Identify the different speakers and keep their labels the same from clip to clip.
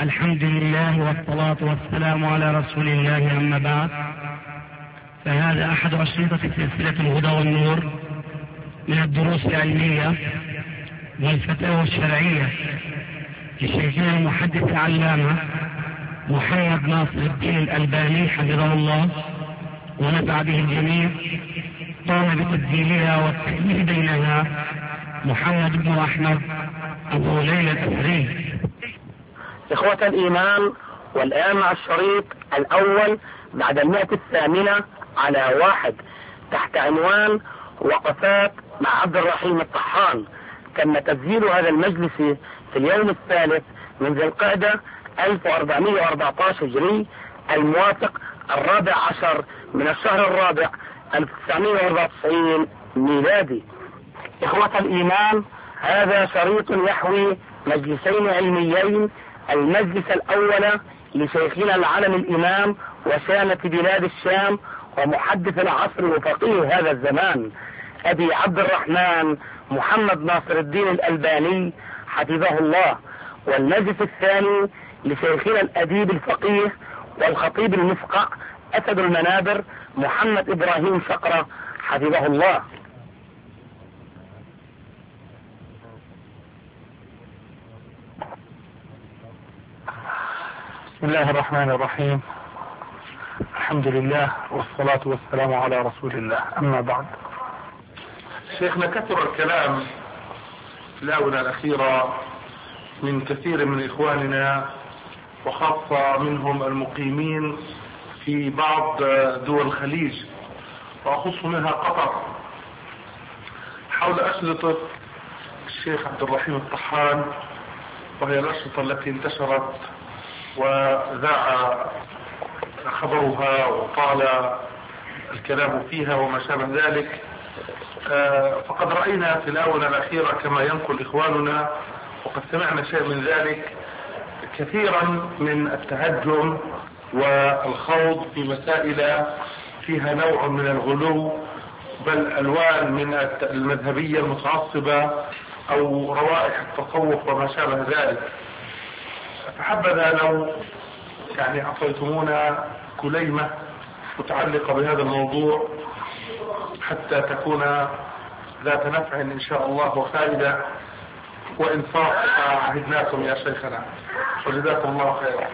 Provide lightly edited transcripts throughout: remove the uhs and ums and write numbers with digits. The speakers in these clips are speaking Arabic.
Speaker 1: الحمد لله والصلاة والسلام على رسول الله، أما بعد، فهذا أحد أشرطة سلسلة الهدى والنور من الدروس العلمية والفتاوى الشرعية لشيخنا المحدث العلامة محمد ناصر الدين الألباني حفظه الله ونفع به الجميع. قام بتسجيلها والتأليف بينها محمد بن أحمد أبو ليلى الأثري.
Speaker 2: إخوة الإيمان، والآن مع الشريط الأول بعد 108 على 1 تحت عنوان وقفات مع عبد الرحيم الطحان. تم تسجيل هذا المجلس في اليوم الثالث من ذي القعدة 1414 هجري، الموافق 14 من الشهر الرابع 1994 ميلادي. إخوة الإيمان، هذا شريط يحوي مجلسين علميين. المجلس الأول لشيخنا العلم الإمام وشامة بلاد الشام ومحدث العصر وفقيه هذا الزمان أبي عبد الرحمن محمد ناصر الدين الألباني حفظه الله. والمجلس الثاني لشيخنا الأديب الفقيه والخطيب المفقع أسد المنابر محمد إبراهيم شقرة حفظه الله.
Speaker 3: بسم الله الرحمن الرحيم. الحمد لله والصلاة والسلام على رسول الله، أما بعد.
Speaker 4: شيخنا، كثر الكلام في الآونة الأخيرة من كثير من إخواننا وخاصة منهم المقيمين في بعض دول الخليج، وأخص منها قطر، حول أشرطة الشيخ عبد الرحيم الطحان، وهي الأشرطة التي انتشرت وذاع خبرها وطال الكلام فيها وما شابه ذلك. فقد رأينا في الآونة الأخيرة كما ينقل إخواننا، وقد سمعنا شيء من ذلك، كثيرا من التهجم والخوض في مسائل فيها نوع من الغلو، بل ألوان من المذهبية المتعصبة أو روائح التصوف وما شابه ذلك. فحبذا لو أعطيتمونا كليمة متعلقة بهذا الموضوع حتى تكون ذات نفع إن شاء الله وفائدة وإنصاف عهدناكم يا شيخنا، وجزاكم الله خيرا.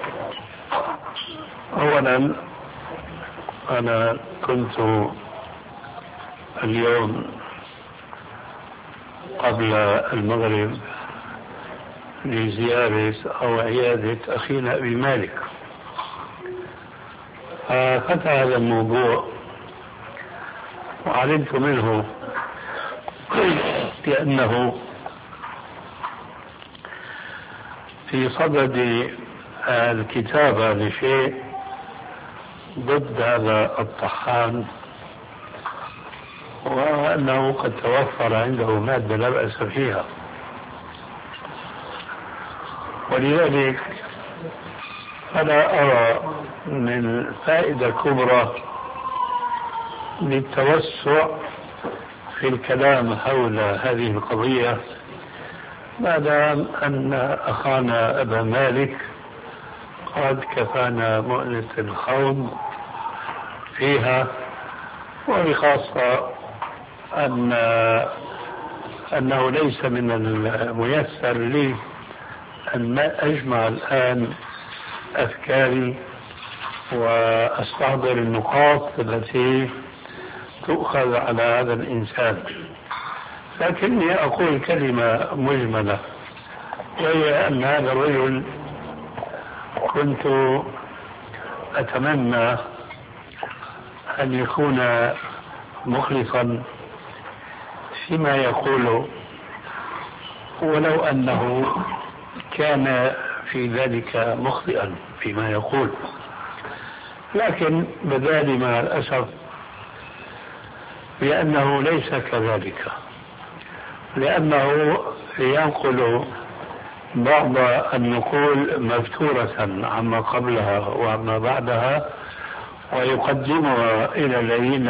Speaker 3: أولا، أنا كنت اليوم قبل المغرب لزيارة أو عيادة أخينا أبي مالك، ففتح هذا الموضوع وعلمت منه بأنه في صدد الكتابة لشيء ضد هذا الطحان، وأنه قد توفر عنده مادة لا بأس فيها، ولذلك أنا أرى من فائدة كبرى للتوسع في الكلام حول هذه القضية، ما دام أن أخانا أبا مالك قد كفانا مؤنة الخوض فيها، وبخاصة أنه ليس من الميسر لي أن أجمع الآن أفكاري وأستحضر النقاط التي تؤخذ على هذا الإنسان، لكني أقول كلمة مجملة، وهي أن هذا الرجل كنت أتمنى أن يكون مخلصا فيما يقوله، ولو أنه كان في ذلك مخطئا فيما يقول، لكن بذلك مع الأسف لأنه ليس كذلك، لأنه ينقل بعض النقول مفتورة عما قبلها وعما بعدها، ويقدمها إلى الذين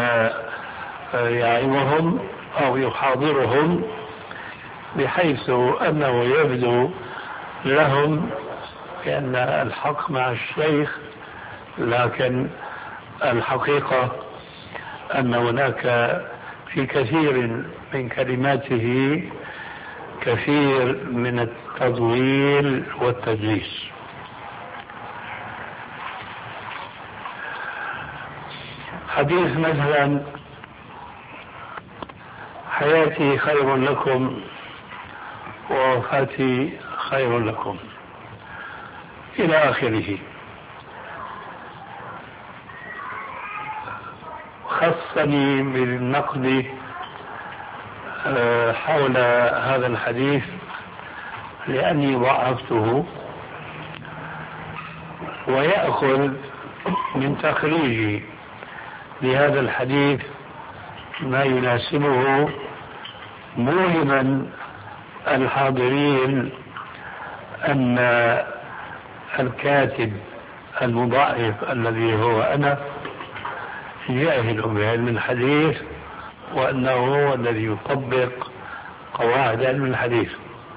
Speaker 3: يعظهم أو يحاضرهم، بحيث أنه يبدو لهم
Speaker 5: بأن الحق مع الشيخ، لكن الحقيقة أن هناك في كثير من كلماته كثير من التضليل والتدليس. حديث مثلا حياتي خير لكم ووفاتي خير لكم إلى آخره، خصني بالنقد حول هذا الحديث لأني ضعفته، ويأخذ من تخريجي لهذا الحديث ما يناسبه، موهما الحاضرين أن الكاتب المضاعف الذي هو أنا جاهل بعلم الحديث، وأنه هو الذي يطبق قواعد علم الحديث.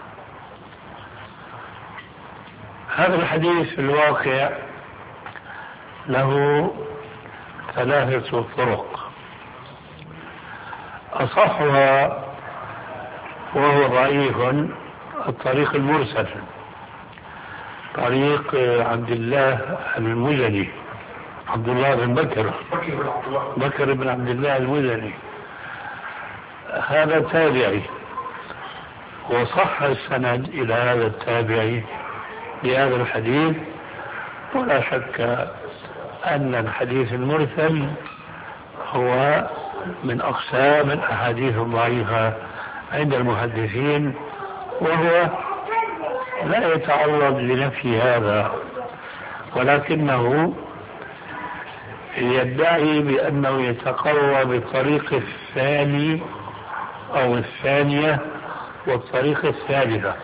Speaker 5: هذا الحديث في الواقع له 3 طرق، أصحها وهو ضعيف الطريق المرسل، طريق عبد الله المزني، عبد الله بن بكر بن عبد الله المزني، هذا تابعي، وصح السند إلى هذا التابعي بهذا الحديث. ولا شك أن الحديث المرسل هو من أقسام الأحاديث الضعيفة عند المحدثين، وهو لا يتعرض لنفي هذا، ولكنه يدعي بأنه يتقوى بالطريق الثاني أو الثانية والطريق الثالثة.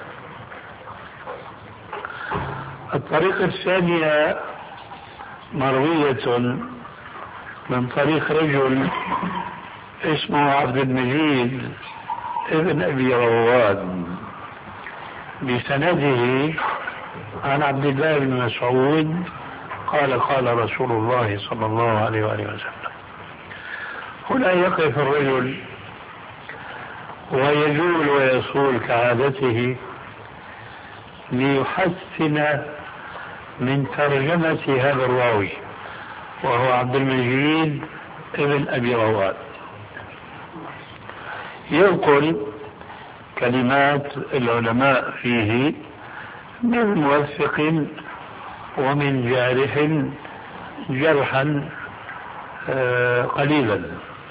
Speaker 5: الطريق الثانية مروية من طريق رجل اسمه عبد المجيد ابن أبي رواد بسنده عن عبد الله بن مسعود قال قال رسول الله صلى الله عليه وآله وسلم. هنا يقف الرجل ويجول ويصول كعادته ليحسن من ترجمة هذا الراوي، وهو عبد المجيد ابن أبي رواد. ينقل كلمات العلماء فيه من موثق ومن جارح جرحا قليلا،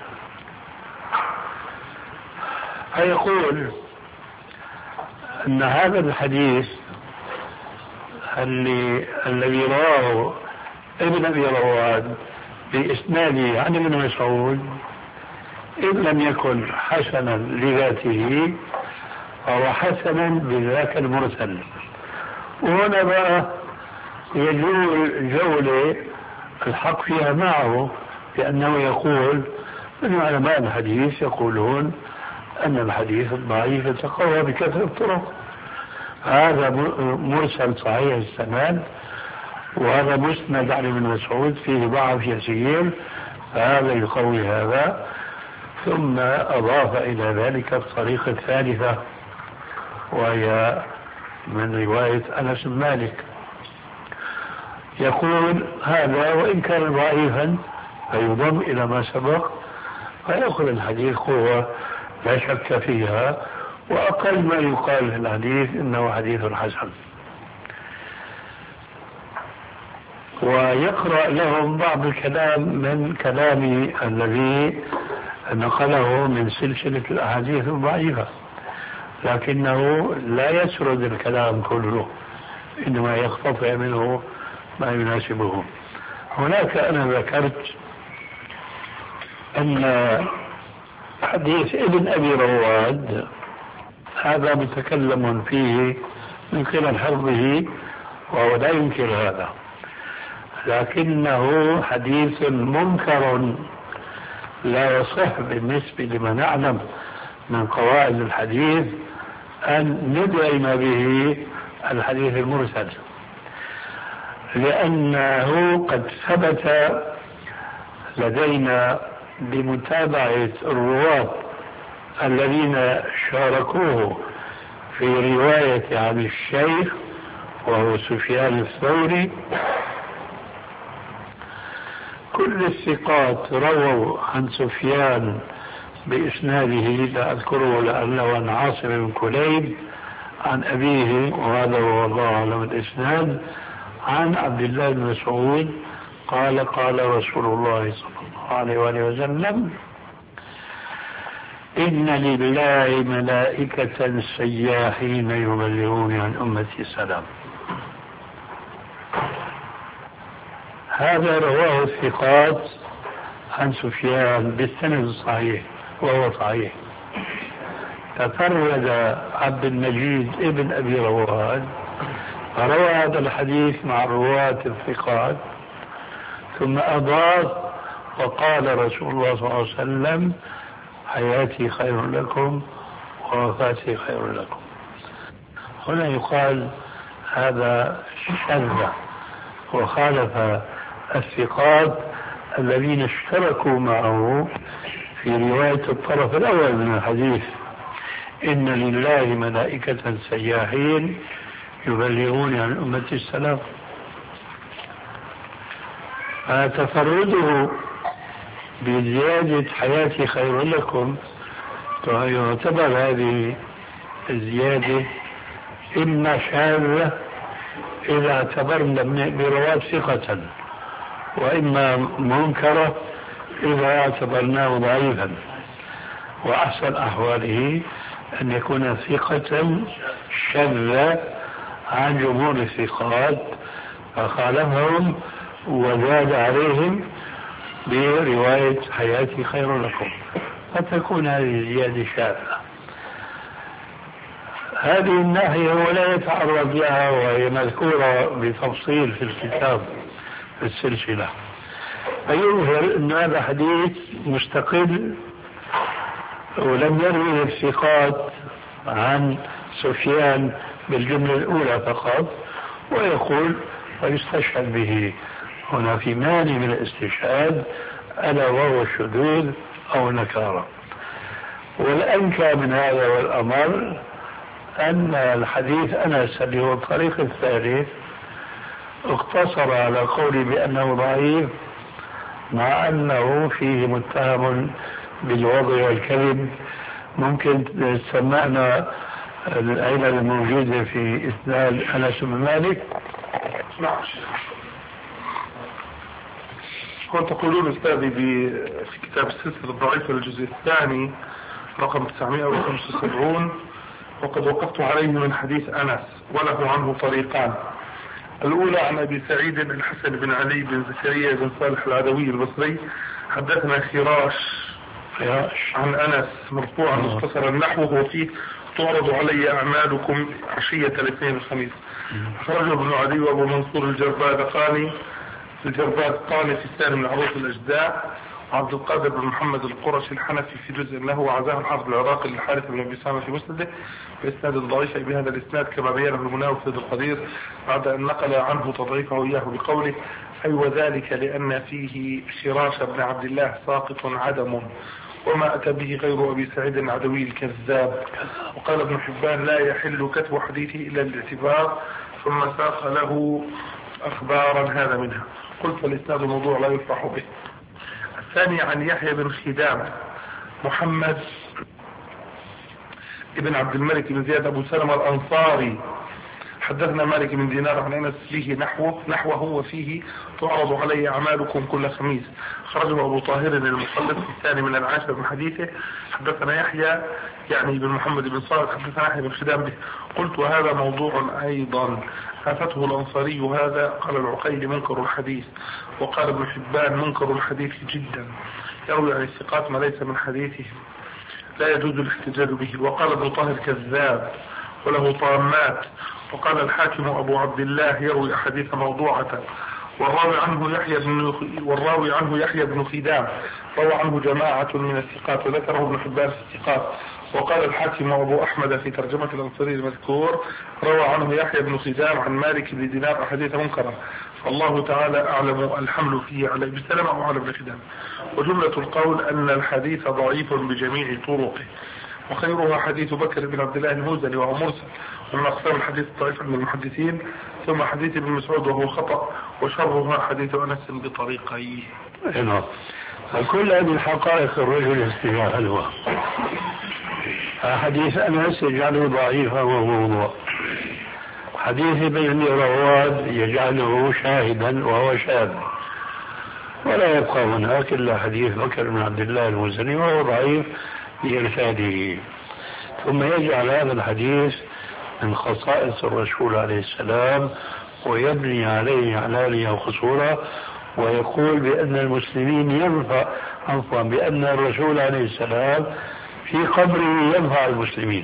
Speaker 5: فيقول أن هذا الحديث الذي رواه ابن أبي رواد بإسناده عن ابن مسعود إن لم يكن حسنا لذاته فهو حسنا بذاك المرسل. وهنا بقى يجول جولة الحق فيها معه، لأنه يقول أن علماء الحديث يقولون أن الحديث الضعيف يتقوى بكثرة الطرق. هذا مرسل صحيح السند، وهذا مسند عن ابن مسعود فيه ضعف يسير، فهذا يقوي هذا. ثم أضاف إلى ذلك الطريقة الثالثة وهي من رواية أنس بن مالك، يقول هذا وإن كان ضعيفا فيضم إلى ما سبق، فيأخذ الحديث قوة لا شك فيها، وأقل ما يقال في الحديث إنه حديث حسن. ويقرأ لهم بعض الكلام من كلامي الذي نقله من سلسلة الأحاديث الضعيفة، لكنه لا يسرد الكلام كله، إنما يقتطع منه ما يناسبه. هناك أنا ذكرت أن حديث ابن أبي رواد هذا متكلم فيه من قبل حفظه وهو لا ينكر هذا، لكنه حديث منكر لا يصح بالنسبة لما نعلم من قواعد الحديث أن ندعم به الحديث المرسل، لأنه قد ثبت لدينا بمتابعة الرواة الذين شاركوه في رواية عن الشيخ وهو سفيان الثوري، كل الثقات رووا عن سفيان بإسناده لا أذكره لأنه عن عاصم بن كليب عن أبيه، وهذا هو الله أعلم الإسناد، عن عبد الله بن مسعود قال قال رسول الله صلى الله عليه وآله وسلم: إن لله ملائكة سياحين يبلغون عن أمتي السلام. هذا رواه الثقات عن سفيان بالسند الصحيح وهو صحيح. تفرد عبد المجيد ابن أبي رواد فروى هذا الحديث مع الرواة الثقات، ثم أضاف وقال رسول الله صلى الله عليه وسلم: حياتي خير لكم ووفاتي خير لكم. هنا يقال هذا شذ وخالف الثقات الذين اشتركوا معه في رواية الطرف الأول من الحديث: إن لله ملائكة سياحين يبلغون عن أمتي السلام. فتفرده بزيادة حياتي خير لكم يعتبر هذه الزيادة إما شاذة إذا اعتبرنا برواة ثقة، وإما منكرة إذا اعتبرناه ضعيفا. وأحسن أحواله أن يكون ثقة شذ عن جمهور الثقات فخالفهم وزاد عليهم برواية حياتي خير لكم، فتكون هذه الزيادة شاذة. هذه الناحية هو لا يتعرض لها وهي مذكورة بتفصيل في الكتاب في السلسلة، فيظهر أن هذا حديث مستقل ولم يروي الثقات عن سفيان بالجملة الأولى فقط، ويقول ويستشهد به هنا في مانع من الاستشهاد ألا وهو الشذوذ أو النكارة. والأنكى من هذا والأمر أن الحديث أنس اللي هو الطريق الثالث اقتصر على قولي بأنه ضعيف، مع أنه فيه متهم بالوضع والكذب. ممكن سمعنا العلل الموجودة في إسناد أنس بن مالك؟
Speaker 4: نعم. هو تقولون أستاذي في كتاب السلسلة الضعيفة الجزء الثاني رقم 975: وقد وقفت عليه من حديث أنس وله عنه طريقان. الأولى عن أبي سعيد الحسن بن علي بن زكريا بن صالح العدوي البصري: حدثنا خراش عن أنس مرفوعا مختصرا نحوه وفيه: تعرض علي أعمالكم عشية الاثنين الخميس. أخرجه ابن عدي وأبو منصور الجرباذقاني في الثاني من عروض الأجزاء، وعبد القادر بن محمد القرشي الحنفي في جزء له، وعزاه الحافظ العراقي للحارث بن أبي سامة في مسنده بإسناد ضعيف بهذا الإسناد كما بينه المناوي في القدير بعد أن نقل عنه تضعيفه إياه بقوله: أي وذلك لأن فيه شراش بن عبد الله ساقط عدم، وما أتى به غير أبي سعيد العدوي الكذاب. وقال ابن حبان: لا يحل كتب حديثه إلا الاعتبار، ثم ساق له أخبارا هذا منها. قلت فالإسناد موضوع لا يفرح به. الثاني عن يحيى بن خدام محمد ابن عبد الملك بن زياد أبو سلمة الأنصاري: حدثنا مالك بن دينار عن أنس فيه نحوه وفيه: تعرض علي أعمالكم كل خميس. خرجه أبو طاهر المخلص في الثاني من العاشر من حديثه: حدثنا يحيى يعني بن محمد بن صالح حدثنا يحيى بن خدام به. قلت وهذا موضوع أيضا آفته الأنصاري هذا. قال العقيلي: منكر الحديث. وقال ابن حبان: منكر الحديث جدا، يروي عن الثقات ما ليس من حديثه لا يجوز الاحتجاج به. وقال ابن طاهر: كذاب وله طامات. وقال الحاكم أبو عبد الله: يروي أحاديث موضوعة. والراوي عنه يحيى بن خدام روى عنه جماعة من الثقات، وذكره ابن حبان في الثقات. وقال الحاكم أبو أحمد في ترجمة الأنصاري المذكور: روى عنه يحيى بن خدام عن مالك بن دينار أحاديث منكرة. فالله تعالى أعلم الحمل فيه على بسلام أو على بخدام. وجملة القول أن الحديث ضعيف بجميع طرقه، وخيرها حديث بكر بن عبد الله المزني وهو مرسل ومن أقسام الحديث الطائفة من المحدثين، ثم حديث ابن مسعود وهو خطأ، وشرها حديث أنس بطريقيه.
Speaker 5: نعم. كل هذه الحقائق الرجل يستجاهلها. حديث أنس يجعله ضعيفا وموضوع، حديث ابن رواد يجعله شاهدا وهو شاذ، ولا يبقى هناك إلا حديث بكر بن عبد الله المزني وهو ضعيف لإرشاده. ثم يجعل هذا الحديث من خصائص الرسول عليه السلام ويبني عليه علانية وقصورا، ويقول بأن المسلمين بأن الرسول عليه السلام في قبره ينفع المسلمين.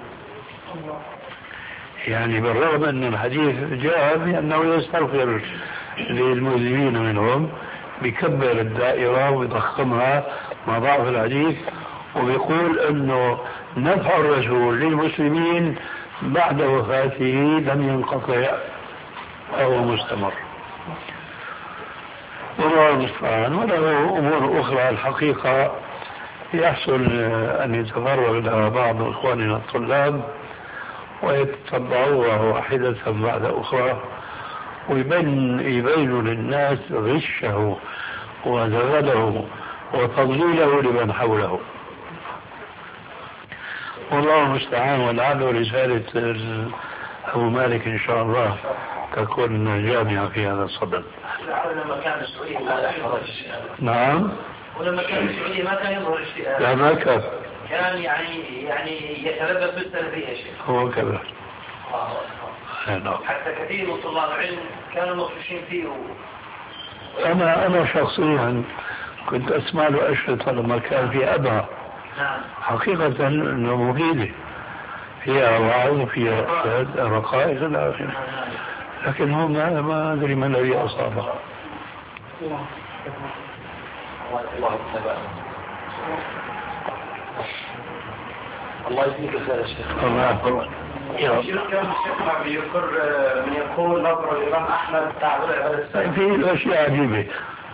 Speaker 5: يعني بالرغم أن الحديث جاء بأنه يستغفر للمذنبين منهم، بكبر الدائرة ويضخمها مع ضعف الحديث، وبيقول أنه نفع الرسول للمسلمين بعد وفاته لم ينقطع أو مستمر. والله المستعان. وله أمور أخرى الحقيقة يحصل أن يتفرغ لها بعض إخواننا الطلاب ويتطبعوها واحدة بعد أخرى، ويبين للناس غشه وزغله وتضليله لمن حوله. والله المستعان. ولعله رسالة أبو مالك إن شاء الله تكون جامعة في هذا الصدد.
Speaker 6: لما كان السعودية ما يظهر الشيء.
Speaker 5: نعم.
Speaker 6: ولما كان السعودية ما كان يظهر الشيء.
Speaker 5: لا ما كان.
Speaker 6: كان يعني يتلبس بالسلفية يا شيخ.
Speaker 5: هو كذا.
Speaker 6: حتى كثير من طلاب العلم كانوا مخشين فيه.
Speaker 5: أنا شخصيا كنت أسمع له أشرطة لما كان في أبها.
Speaker 6: نعم.
Speaker 5: حقيقة أنه مفيدة، فيها وعظ وفيها رقائق إلى آخره، لكن هو ما أدري ما الذي أصابه.
Speaker 6: الله يجزيك الخير يا شيخ.
Speaker 5: الله يحفظك.
Speaker 6: كان الشيخ بيذكر من يقول نظر الإمام أحمد تعبير عبادة السلام.
Speaker 5: في أشياء عجيبة.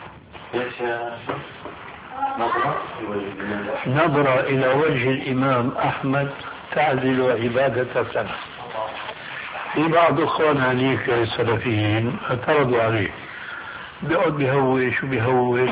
Speaker 5: نظرة إلى وجه الإمام أحمد تعزل عبادة السنة. في بعض إخواننا هنيك السلفيين اعترضوا عليه، بيقعد بيهوش وبيهوش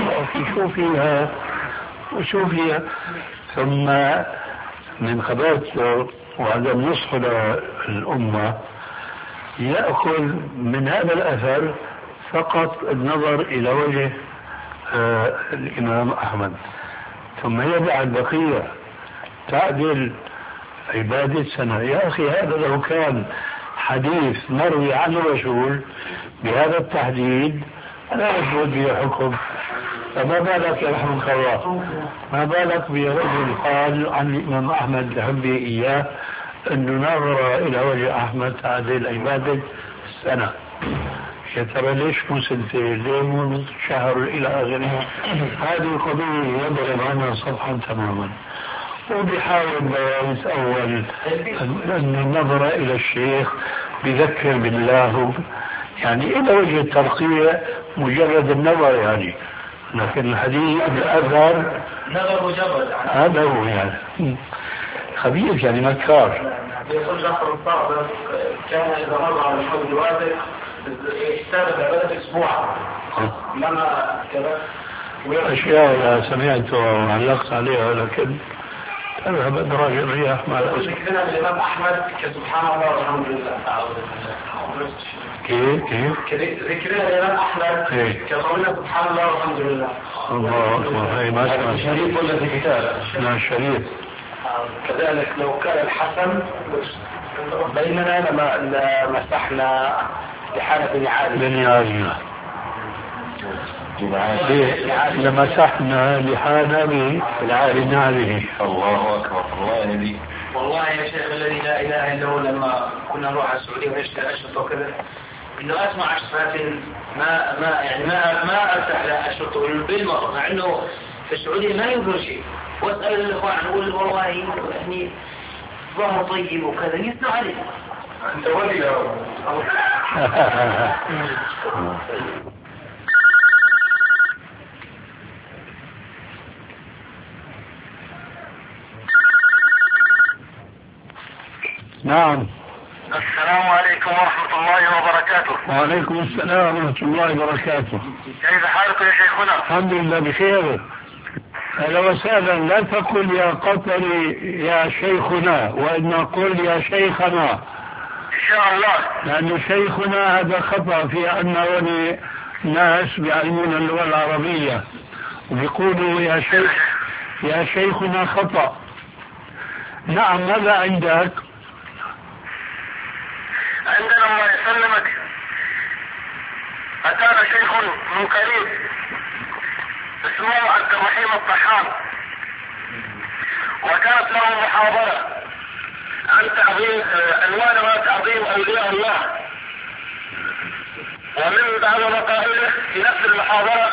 Speaker 5: وشو فيها ثم من خبرته وعدم نصحه للأمة يأخذ من هذا الأثر فقط النظر إلى وجه الإمام أحمد، ثم يدع البقية تعدل عبادة سنة. يا أخي هذا لو كان حديث مروي عن الرسول بهذا التحديد لا يثبت به حكم، فما بالك يرحمك الله، ما بالك برجل قال عن الإمام أحمد لحبه إياه أنه نظر إلى وجه أحمد تعدل عبادة سنة. يا ترى ليش مو سنتين؟ ليه مو شهر إلى آخره؟ هذه القضية يضرب عنها صفحا تماما، وبيحاول بيانس أول أن النظر إلى الشيخ بذكر بالله، يعني إلى وجه الترقية مجرد النظر يعني، لكن الحديث الأثر
Speaker 6: نظر مجرد
Speaker 5: هذا هو يعني خبيث يعني مكار.
Speaker 6: يقول جعفر الصادق كان إذا مر على الحوض الواسع اشتغل عبادة أسبوعا لما كذا
Speaker 5: أشياء سمعت وعلقت عليها لكن تذهب أدراج الرياح مع الأسف.
Speaker 6: ذكرنا الإمام أحمد كسبحان الله والحمد لله.
Speaker 5: كيف
Speaker 6: ذكرنا الإمام أحمد كقولنا سبحان الله والحمد لله.
Speaker 5: الله أكبر. هي ما اسمها
Speaker 6: شريف ولا في كتاب؟
Speaker 5: لا شريف.
Speaker 6: كذلك لو كان الحسن بيننا لما مسحنا لحالة بن عالية
Speaker 5: لمسحنا لحالة بن عالية.
Speaker 6: الله أكبر. الله يهديك. والله يا شيخ الذي لا إله إلا هو لما كنا نروح على السعودية ونشتري أشرطة وكذا إنه أسمع أشرطات ما أرتاح لأشرطة بالمرة، مع إنه في السعودية ما يظهر شيء، وأسأل الإخوان أقول والله يعني ظهر طيب وكذا يسمع عليه.
Speaker 4: أنت ولي
Speaker 5: نعم.
Speaker 7: السلام عليكم ورحمة الله وبركاته.
Speaker 5: وعليكم السلام ورحمة الله وبركاته.
Speaker 7: كيف حالكم يا شيخنا؟
Speaker 5: الحمد لله بخير. أهلا وسهلا. لا تقل يا قطري يا شيخنا، وإن قل يا شيخنا
Speaker 7: إن شاء الله.
Speaker 5: لأن شيخنا هذا خطأ في أن ناس بيعلمون اللغة العربية ويقولوا يا شيخنا خطأ. نعم. ماذا عندك؟
Speaker 7: عندنا الله يسلمك أتانا شيخ من قريب اسمه عبد الرحيم الطحان، وكانت له محاضرة عن تعظيم عنوانها تعظيم أولياء الله، ومن بعض مقاله في نفس المحاضرة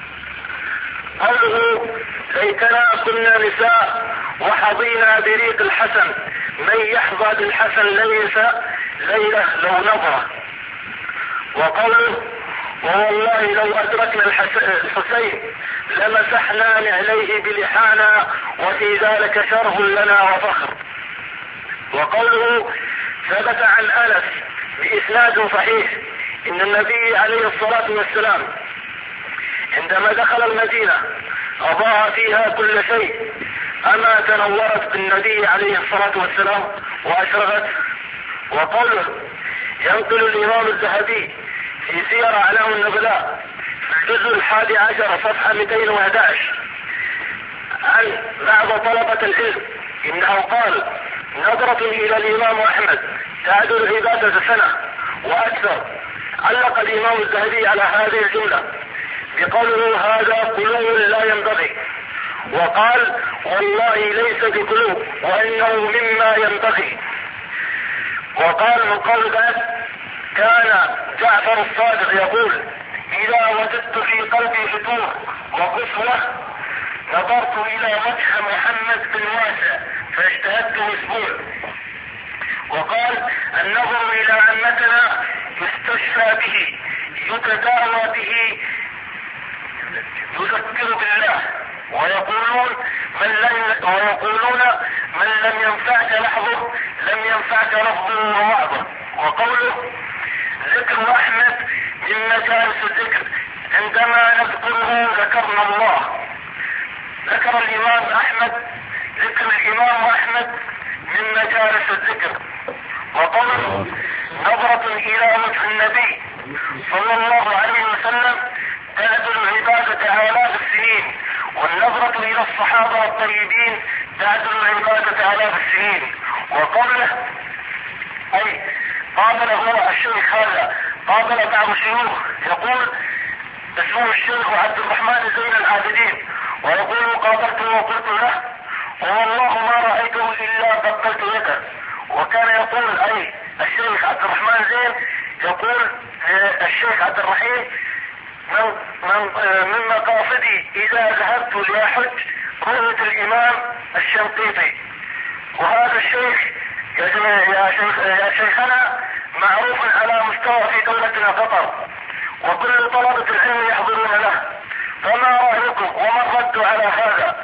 Speaker 7: قوله: ليتنا كنا نساء وحظينا بريق الحسن، من يحظى بالحسن ليس ليلة لو نظرة. وقوله: ووالله لو أدركنا الحسين لمسحنا نعليه بلحانا وفي ذلك شرف لنا وفخر. وقوله: ثبت عن أنس بإسناد صحيح إن النبي عليه الصلاة والسلام عندما دخل المدينة أضاء فيها كل شيء، أما تنورت بالنبي عليه الصلاة والسلام وأشرقت. وقوله: ينقل الإمام الذهبي في سير أعلام النبلاء في الجزء 11 صفحة 211 عن بعض طلبة العلم إنه قال: نظرة إلى الإمام أحمد تعدل عبادة سنة وأكثر. علق الإمام الذهبي على هذه الجملة بقوله: هذا قلوب لا ينبغي، وقال: والله ليس بقلوب وإنه مما ينبغي. وقال من قول بعد: كان جعفر الصادق يقول: إذا وجدت في قلبي فتور وقسوة نظرت إلى وجه محمد بن واسع فاجتهدت أسبوع. وقال: النظر إلى عمتنا يستشفى به، يتداوى به، يذكر بالله. ويقولون من لم ينفعك لحظه لم ينفعك لفظه ووعظه. وقوله: ذكر أحمد من مجالس الذكر، عندما نذكره ذكرنا الله. ذكر الإمام أحمد ذكر الإمام أحمد من مجالس الذكر. وقوله: نظرة إلى وجه النبي صلى الله عليه وسلم تعدل عبادة آلاف السنين، والنظرة إلى الصحابة الطيبين تعدل عبادة آلاف السنين. وقوله: أي قابله الشيخ هذا، قابل بعض الشيوخ يقول اسمه الشيخ عبد الرحمن زين العابدين، ويقول: قابلته وقلت له: والله ما رأيته إلا بطلت يده. وكان يقول أي الشيخ عبد الرحمن زين يقول الشيخ عبد الرحيم: من مقاصدي إذا ذهبت لأحج رؤية الإمام الشنقيطي. وهذا الشيخ يا شيخنا معروف على مستوى في دولتنا قطر، وكل طلبة العلم يحضرون له، فما رأيكم وما الرد على هذا؟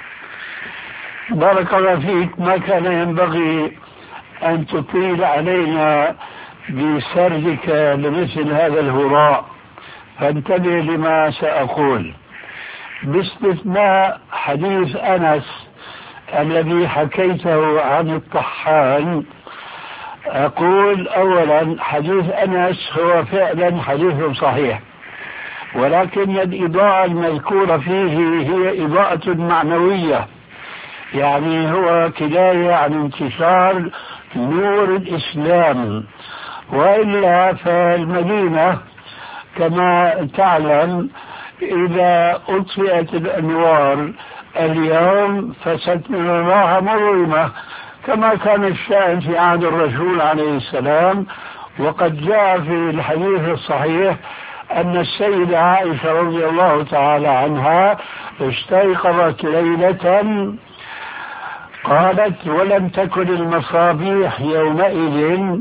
Speaker 5: بارك الله فيك. ما كان ينبغي أن تطيل علينا بسردك لمثل هذا الهراء، فانتبه لما سأقول، باستثناء حديث أنس الذي حكيته عن الطحان. أقول أولا: حديث أنس هو فعلا حديث صحيح، ولكن الإضاءة المذكورة فيه هي إضاءة معنوية، يعني هو كناية عن انتشار نور الإسلام. وإلا فالمدينة كما تعلم إذا أطفئت الأنوار اليوم فستراها مظلمة، كما كان الشأن في عهد الرسول عليه السلام. وقد جاء في الحديث الصحيح أن السيدة عائشة رضي الله تعالى عنها استيقظت ليلة قالت: ولم تكن المصابيح يومئذ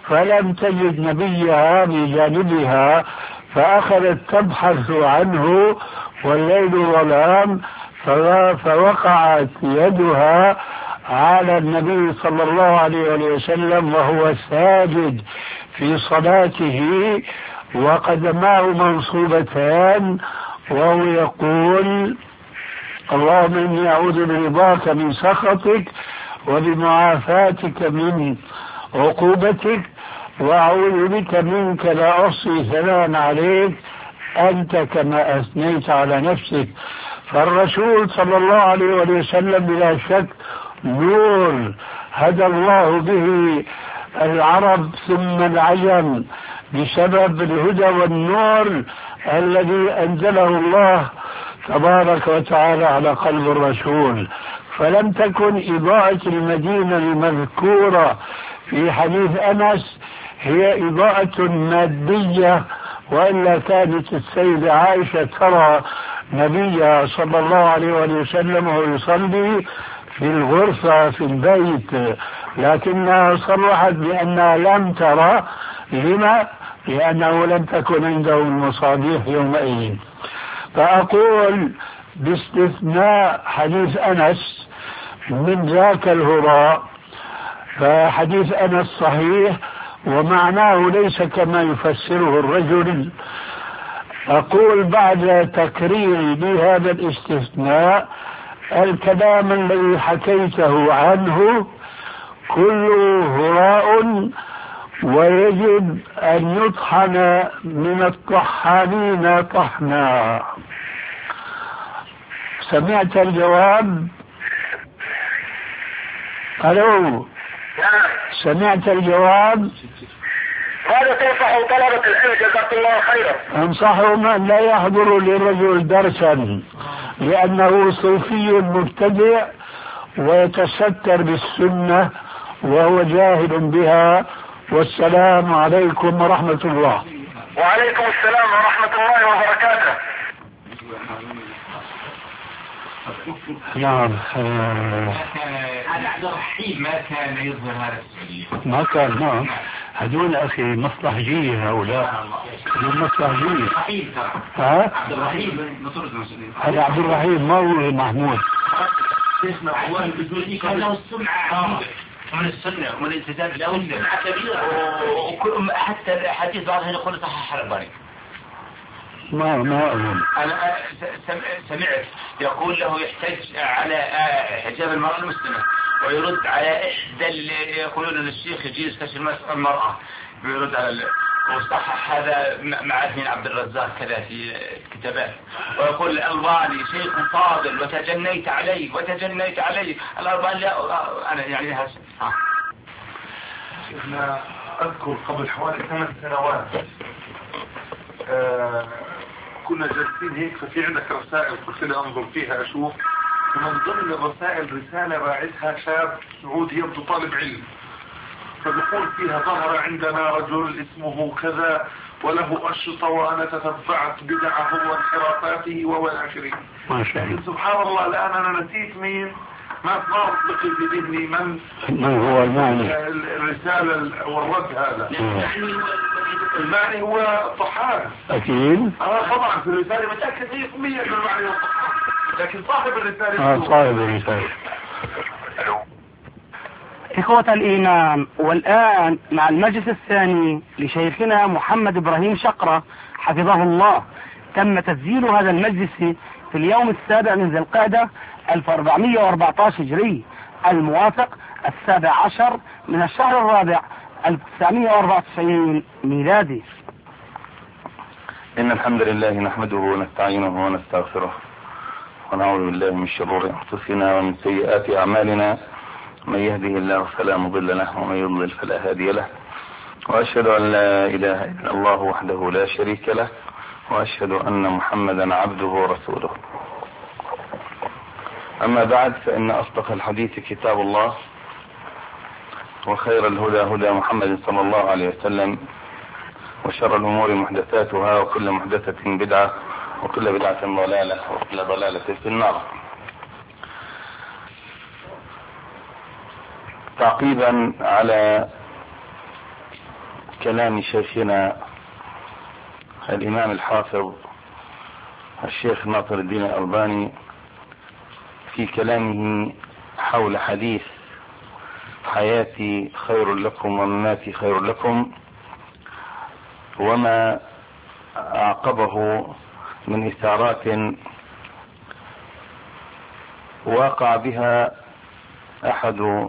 Speaker 5: فلم تجد نبيها بجانبها فأخذت تبحث عنه والليل ظلام، فوقعت يدها على النبي صلى الله عليه وسلم وهو ساجد في صلاته وقدماه منصوبتان، وهو يقول: اللهم إني أعوذ برضاك من سخطك وبمعافاتك من عقوبتك وأعوذ بك منك لا أحصي ثناء عليك أنت كما أثنيت على نفسك. فالرسول صلى الله عليه وسلم بلا شك نور هدى الله به العرب ثم العجم بسبب الهدى والنور الذي أنزله الله تبارك وتعالى على قلب الرسول. فلم تكن إضاءة المدينة المذكورة في حديث أنس هي إضاءة مادية، وإلا كانت السيدة عائشة ترى نبيها صلى الله عليه وسلم ويصلي في الغرفة في البيت، لكنها صرحت بأنها لم ترى. لما؟ لأنه لم تكن عندهم المصابيح يومئذ. فأقول باستثناء حديث أنس من ذاك الهراء، فحديث أنس صحيح ومعناه ليس كما يفسره الرجل. أقول بعد تكرير بهذا الاستثناء الكلام الذي حكيته عنه كله هراء، ويجب أن يطحن من الطحانين طحنا. سمعت الجواب؟ ألو، سمعت الجواب؟
Speaker 7: ماذا تنصح طلبة العلم جزاك الله خيرا؟
Speaker 5: أنصحهم أن لا يحضروا للرجل درسا، لأنه صوفي مبتدع ويتستر بالسنة وهو جاهل بها. والسلام عليكم ورحمة الله.
Speaker 7: وعليكم السلام ورحمة الله وبركاته.
Speaker 5: نعم.
Speaker 6: هذا عبد الرحيم ما كان يظهر هذا السبيل.
Speaker 5: ما كان. نعم. هذول أخي مصلحجية هؤلاء. مصلحجية. ها؟
Speaker 6: عبد الرحيم.
Speaker 5: هذا عبد الرحيم ما هو محمود.
Speaker 6: له السمعة من السنة ومن الالتزام له سمعة كبيرة، حتى الحديث بعضهم يقول صحيح الألباني.
Speaker 5: ما أظن.
Speaker 6: أنا سمعت يقول له يحتج على حجاب المرأة المسلمة ويرد على إحدى اللي يقولون للشيخ يجي يستشير المرأة، ويرد على وصحح هذا مع ابن عبد الرزاق كذا في كتابات، ويقول الألباني شيخ فاضل وتجنيت عليه الألباني. لا أنا يعني هذا
Speaker 4: شيخنا أذكر قبل حوالي 8 سنوات كنا جالسين هيك، ففي عندك رسائل قلت لي انظر فيها اشوف، ومن ضمن الرسائل رسالة باعثها شاب سعودي يبدو طالب علم، فبيقول فيها: ظهر عندنا رجل اسمه كذا وله أشرطة وأنا تتبعت بدعه وانحرافاته والى آخره.
Speaker 5: ما شاء الله.
Speaker 4: سبحان الله الآن أنا نسيت مين، ما بقي في ذهني من
Speaker 5: هو المعنى
Speaker 4: الرسالة والرد هذا. المعني هو طحان
Speaker 5: أكيد.
Speaker 4: طبعا في الرسالة متأكد 100% من المعني هو طحان، لكن صاحب الرسالة
Speaker 5: صاحب الرسالة.
Speaker 1: إخوة الإيمان، والآن مع المجلس الثاني لشيخنا محمد إبراهيم شقرة حفظه الله. تم تسجيل هذا المجلس في اليوم 7 من ذي القعدة 1414 هجري، الموافق 17 من الشهر الرابع 1994 ميلادي.
Speaker 8: إن الحمد لله نحمده ونستعينه ونستغفره ونعوذ بالله من شرور أنفسنا ومن سيئات أعمالنا، من يهده الله فلا مضل له ومن يضلل فلا هادي له، وأشهد أن لا إله إلا الله وحده لا شريك له، وأشهد أن محمدا عبده ورسوله. أما بعد، فإن أصدق الحديث كتاب الله، وخير الهدى هدى محمد صلى الله عليه وسلم، وشر الأمور محدثاتها، وكل محدثة بدعة، وكل بدعة ضلالة، وكل ضلالة في النار. تعقيبا على كلام شيخنا الإمام الحافظ الشيخ ناصر الدين الألباني في كلامه حول حديث حياتي خير لكم ومماتي خير لكم، وما أعقبه من إثارات وقع بها أحد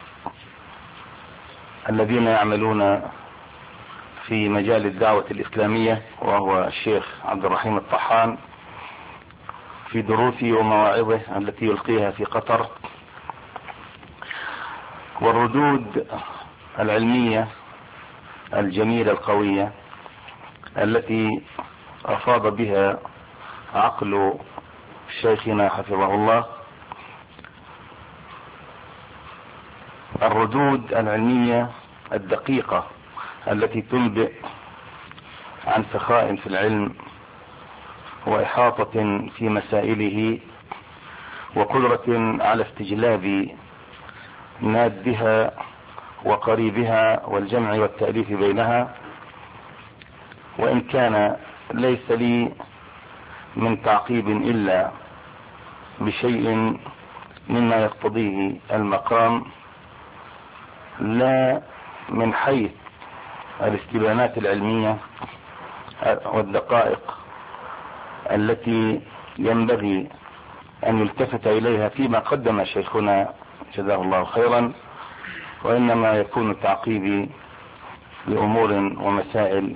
Speaker 8: الذين يعملون في مجال الدعوة الإسلامية، وهو الشيخ عبد الرحيم الطحان، في دروسه ومواعظه التي يلقيها في قطر، والردود العلمية الجميلة القوية التي أفاض بها عقل شيخنا حفظه الله، الردود العلمية الدقيقة التي تنبئ عن سخاء في العلم وإحاطة في مسائله وقدرة على استجلاب نادها وقريبها والجمع والتأليف بينها. وإن كان ليس لي من تعقيب إلا بشيء مما يقتضيه المقام، لا من حيث الاستبانات العلمية والدقائق التي ينبغي أن يلتفت إليها فيما قدم شيخنا جزاه الله خيرا، وإنما يكون تعقيبي لأمور ومسائل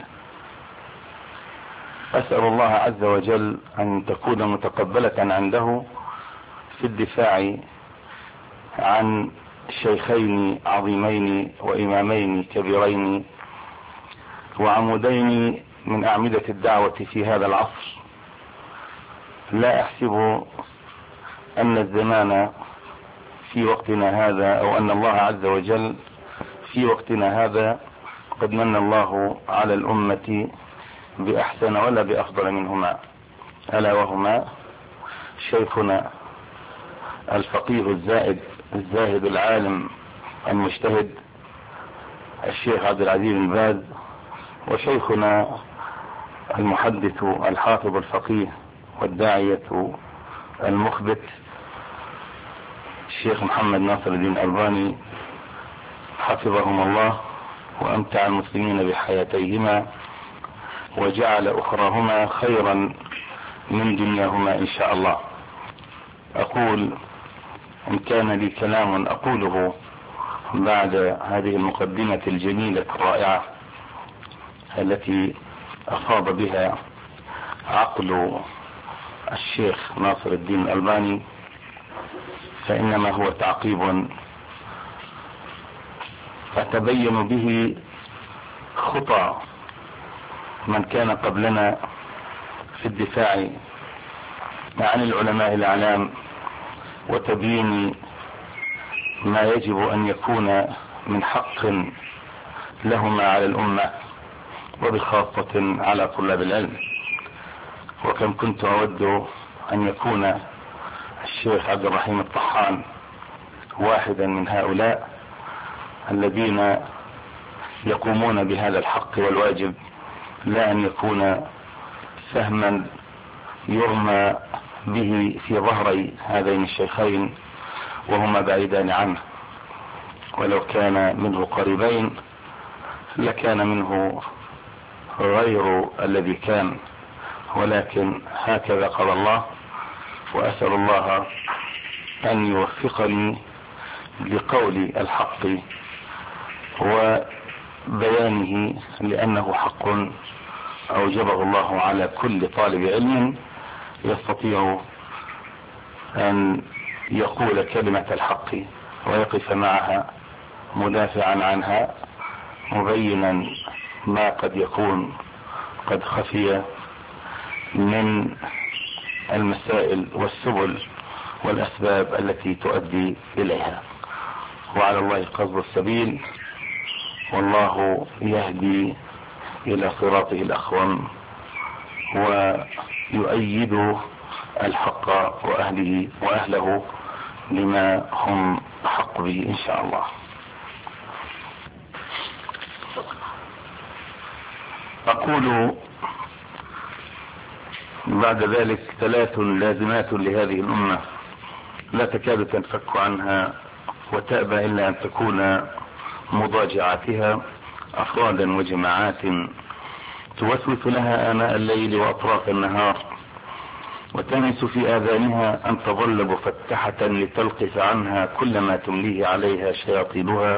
Speaker 8: أسأل الله عز وجل أن تكون متقبلة عنده في الدفاع عن شيخين عظيمين وإمامين كبيرين وعمودين من أعمدة الدعوة في هذا العصر. لا أحسب أن الزمان في وقتنا هذا، أو أن الله عز وجل في وقتنا هذا قد من الله على الأمة بأحسن ولا بأفضل منهما، ألا وهما شيخنا الفقيه الزاهد العالم المجتهد الشيخ عبد العزيز بن باز، وشيخنا المحدث الحافظ الفقيه والداعية المخبت الشيخ محمد ناصر الدين الألباني حفظهم الله وأمتع المسلمين بحياتيهما وجعل أخراهما خيرا من دنياهما إن شاء الله. أقول إن كان لي كلام أقوله بعد هذه المقدمة الجميلة الرائعة التي أفاض بها عقل الشيخ ناصر الدين الألباني، فإنما هو تعقيب أتبين به خطى من كان قبلنا في الدفاع عن العلماء الأعلام وتبيين ما يجب أن يكون من حق لهما على الأمة وبخاصة على طلاب العلم. وكم كنت أود أن يكون الشيخ عبد الرحيم الطحان واحدا من هؤلاء الذين يقومون بهذا الحق والواجب، لا أن يكون سهما يرمى به في ظهري هذين الشيخين وهما بعيدان عنه، ولو كان منه قريبين لكان منه غير الذي كان، ولكن هكذا قال الله. وأسأل الله أن يوفقني لقول الحق وبيانه، لأنه حق أوجبه الله على كل طالب علم يستطيع أن يقول كلمة الحق ويقف معها مدافعا عنها مبينا ما قد يكون قد خفي من المسائل والسبل والأسباب التي تؤدي إليها. وعلى الله قصد السبيل، والله يهدي إلى صراطه الأقوم ويؤيد الحق وأهله لما هم أحق به إن شاء الله. أقول بعد ذلك 3 لازمات لهذه الأمة لا تكاد تنفك عنها وتأبى إلا أن تكون مضاجعاتها أفرادا وجماعات توسوس لها آناء الليل وأطراف النهار، وتنس في آذانها أن تظل مفتحة لتلقف عنها كل ما تمليه عليها شياطينها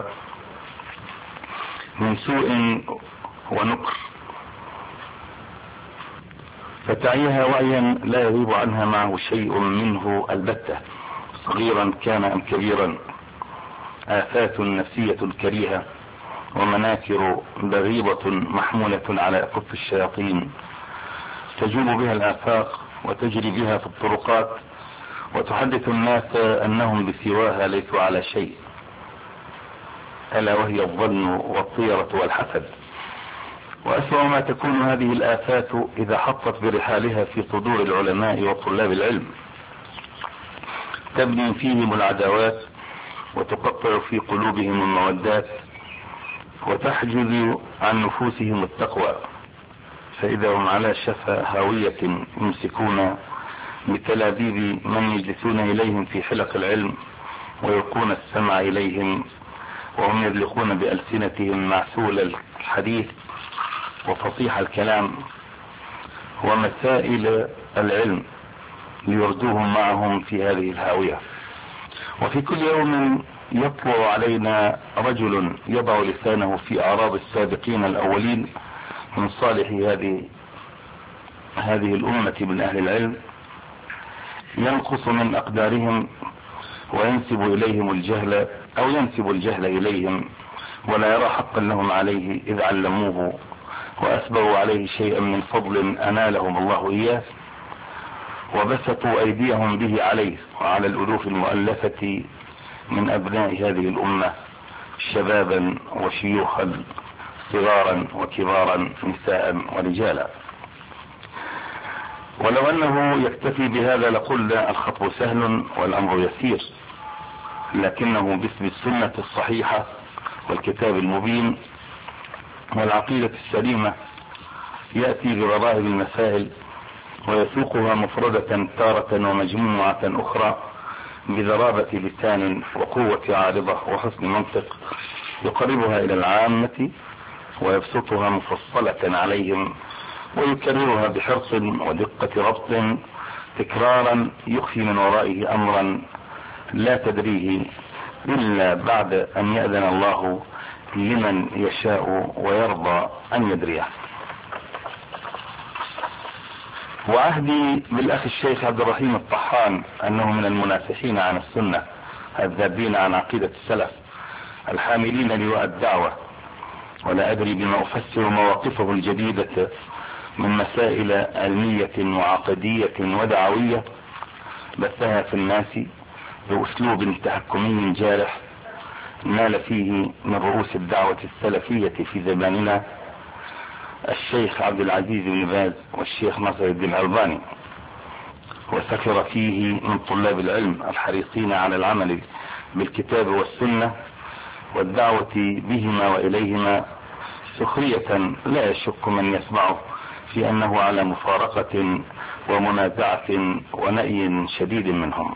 Speaker 8: من سوء ونكر، فتعيها وعيا لا يغيب عنها معه شيء منه البتة صغيرا كان أم كبيرا، آفات نفسية كريهة ومناكر بغيضة محمولة على أكف الشياطين تجوب بها الآفاق وتجري بها في الطرقات وتحدث الناس أنهم بسواها ليسوا على شيء، ألا وهي الظن والطيرة والحسد. وأسوأ ما تكون هذه الآفات إذا حطت برحالها في صدور العلماء وطلاب العلم، تبني فيهم العداوات وتقطع في قلوبهم المودات وتحجز عن نفوسهم التقوى، فإذا هم على شفا هاوية يمسكون بتلابيب من يجلسون إليهم في حلق العلم ويلقون السمع إليهم وهم يدلقون بألسنتهم معسول الحديث وفصيح الكلام ومسائل العلم ليردوهم معهم في هذه الهاوية. وفي كل يوم يطلع علينا رجل يضع لسانه في أعراض السابقين الأولين من صالح هذه الأمة من أهل العلم، ينقص من أقدارهم وينسب إليهم الجهل أو ينسب الجهل إليهم ولا يرى حقا لهم عليه إذ علموه وأسبغوا عليه شيئا من فضل أنالهم الله إياه وبسطوا أيديهم به عليه وعلى الألوف المؤلفة من أبناء هذه الأمة شبابا وشيوخا صغارا وكبارا نساء ورجالا. ولو أنه يكتفي بهذا لقلنا الخطو سهل والأمر يسير، لكنه باسم السنة الصحيحة والكتاب المبين والعقيدة السليمة يأتي بمظاهر المسائل ويسوقها مفردة تارة ومجموعة أخرى بذرابة لسان وقوة عارضة وحسن منطق يقربها إلى العامة ويبسطها مفصلة عليهم ويكررها بحرص ودقة ربط تكرارا يخفي من ورائه أمرا لا تدريه إلا بعد أن يأذن الله لمن يشاء ويرضى أن يدريه. وعهدي بالأخ الشيخ عبد الرحيم الطحان أنه من المنافحين عن السنة الذابين عن عقيدة السلف الحاملين لواء الدعوة، ولا أدري بما أفسر مواقفه الجديدة من مسائل علمية وعقدية ودعوية بثها في الناس بأسلوب تحكمي جارح نال فيه من رؤوس الدعوة السلفية في زماننا الشيخ عبد العزيز بن باز والشيخ ناصر الدين الألباني، وسخر فيه من طلاب العلم الحريصين على العمل بالكتاب والسنة والدعوة بهما وإليهما سخرية لا يشك من يسمعه في أنه على مفارقة ومنازعة ونأي شديد منهم.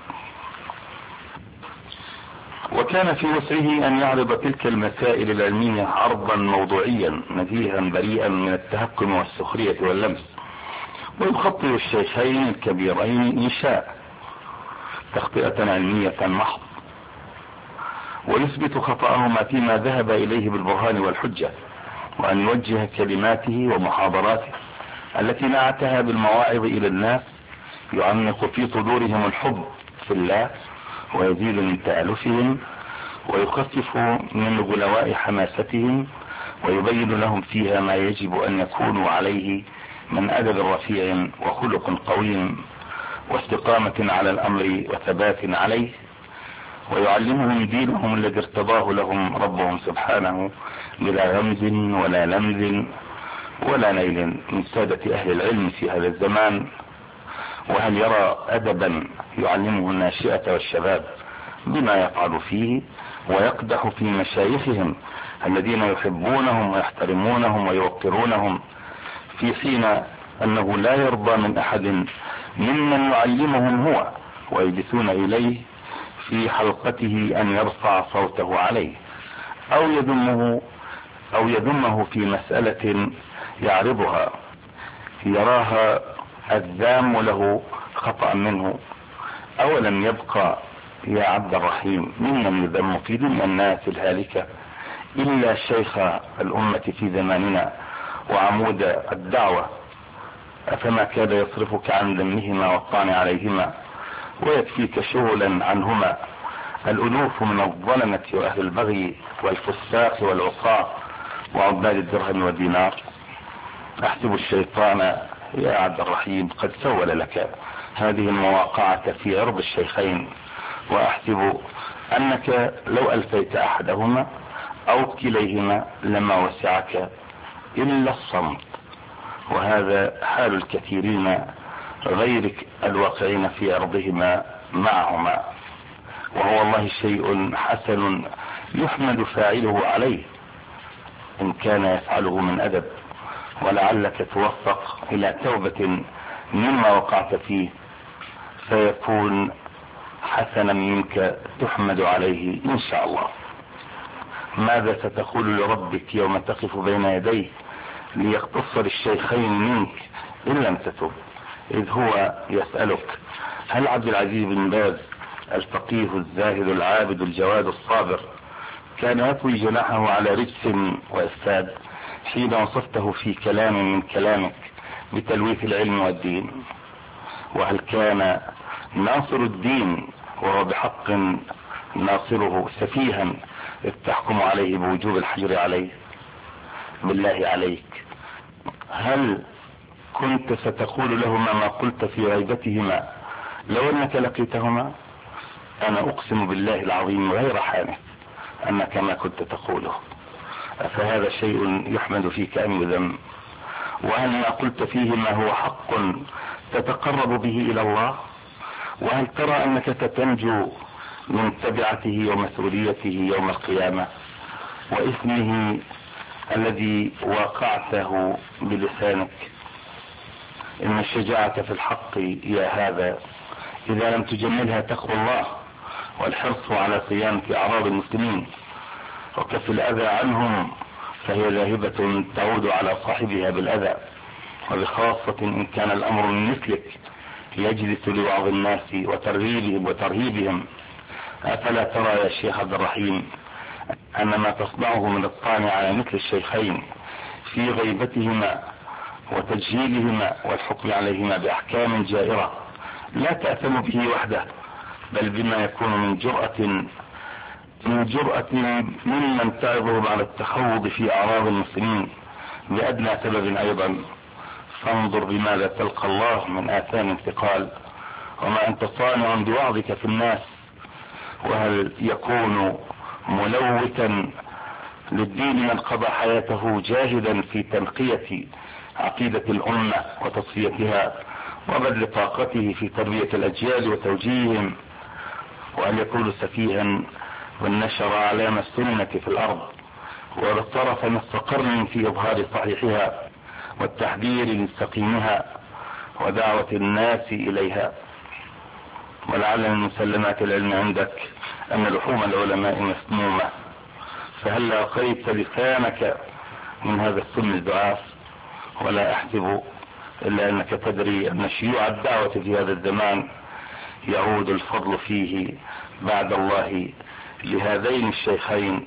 Speaker 8: وكان في وسعه أن يعرض تلك المسائل العلمية عرضا موضوعيا نزيها بريئا من التهكم والسخرية واللمس، ويخطئ الشيخين الكبيرين إن شاء تخطئة علمية محض ويثبت خطأهما فيما ذهب إليه بالبرهان والحجة، وأن يوجه كلماته ومحاضراته التي نعتها بالمواعظ إلى الناس يعمق في صدورهم الحب في الله ويزيد من تألفهم ويخفف من غلواء حماستهم ويبين لهم فيها ما يجب أن يكونوا عليه من أدب رفيع وخلق قويم واستقامة على الأمر وثبات عليه، ويعلمهم دينهم الذي ارتضاه لهم ربهم سبحانه بلا غمز ولا لمز ولا نيل من سادة أهل العلم في هذا الزمان. وهل يرى أدبا يعلمه الناشئة والشباب بما يفعل فيه ويقدح في مشايخهم الذين يحبونهم ويحترمونهم ويوقرونهم في حين أنه لا يرضى من أحد ممن يعلمهم هو ويجلسون إليه في حلقته أن يرفع صوته عليه أو يذمه في مسألة يعرضها يراها الذام له خطأ منه. أولم يبقى يا عبد الرحيم ممن يذم في دنيا الناس الهالكة إلا شيخ الأمة في زماننا وعمود الدعوة، أفما كاد يصرفك عن ذمهما والطعن عليهما ويكفيك شغلا عنهما الألوف من الظلمة وأهل البغي والفساق والعصاة وعباد الدرهم والدينار؟ أحسب الشيطان يا عبد الرحيم قد سول لك هذه المواقعة في عرض الشيخين، وأحسب أنك لو ألفيت أحدهما أو كليهما لما وسعك إلا الصمت، وهذا حال الكثيرين غيرك الواقعين في عرضهما معهما، وهو والله شيء حسن يحمد فاعله عليه إن كان يفعله من أدب، ولعلك توفق إلى توبة مما وقعت فيه فيكون حسنا منك تحمد عليه إن شاء الله. ماذا ستقول لربك يوم تقف بين يديه ليقتص الشيخين منك إن لم تتب، إذ هو يسألك هل عبد العزيز بن باز الفقيه الزاهد العابد الجواد الصابر كان يطوي جناحه على رجس وإفساد حين وصفته في كلام من كلامك بتلويث العلم والدين؟ وهل كان ناصر الدين وهو بحق ناصره سفيها إذ تحكم عليه بوجوب الحجر عليه؟ بالله عليك هل كنت ستقول لهما ما قلت في غيبتهما لو أنك لقيتهما؟ أنا أقسم بالله العظيم غير حانث أنك ما كنت تقوله، فهذا شيء يحمد فيك أم يذم؟ وهل ما قلت فيه ما هو حق تتقرب به إلى الله؟ وهل ترى أنك ستنجو من تبعته ومسؤوليته يوم القيامة وإثمه الذي واقعته بلسانك؟ إن الشجاعة في الحق يا هذا إذا لم تجملها تقوى الله والحرص على صيانة أعراض المسلمين وكف الأذى عنهم فهي ذاهبة تعود على صاحبها بالأذى، وبخاصة إن كان الأمر من مثلك يجلس لوعظ الناس وترهيبهم. أفلا ترى يا شيخ عبد الرحيم أن ما تصنعه من الطعن على مثل الشيخين في غيبتهما وتجهيلهما والحكم عليهما بأحكام جائرة لا تأثم به وحده، بل بما يكون من جرأة ممن تعظهم على التخوض في أعراض المسلمين بأدنى سبب أيضا؟ فانظر بماذا تلقى الله من آثام ثقال، وما أنت صانع بوعظك في الناس. وهل يكون ملوثا للدين من قضى حياته جاهدا في تنقية عقيدة الأمة وتصفيتها وبذل طاقته في تربية الأجيال وتوجيههم؟ وهل يكون سفيها والنشر علامة السنة في الأرض واغترف نصف قرن في إظهار صحيحها والتحذير من سقيمها ودعوة الناس إليها؟ ولعل من مسلمات العلم عندك أن لحوم العلماء مسمومة، فهل لقيت لسانك من هذا السم الدعاف؟ ولا أحسب إلا أنك تدري أن شيوع الدعوة في هذا الزمان يعود الفضل فيه بعد الله لهذين الشيخين،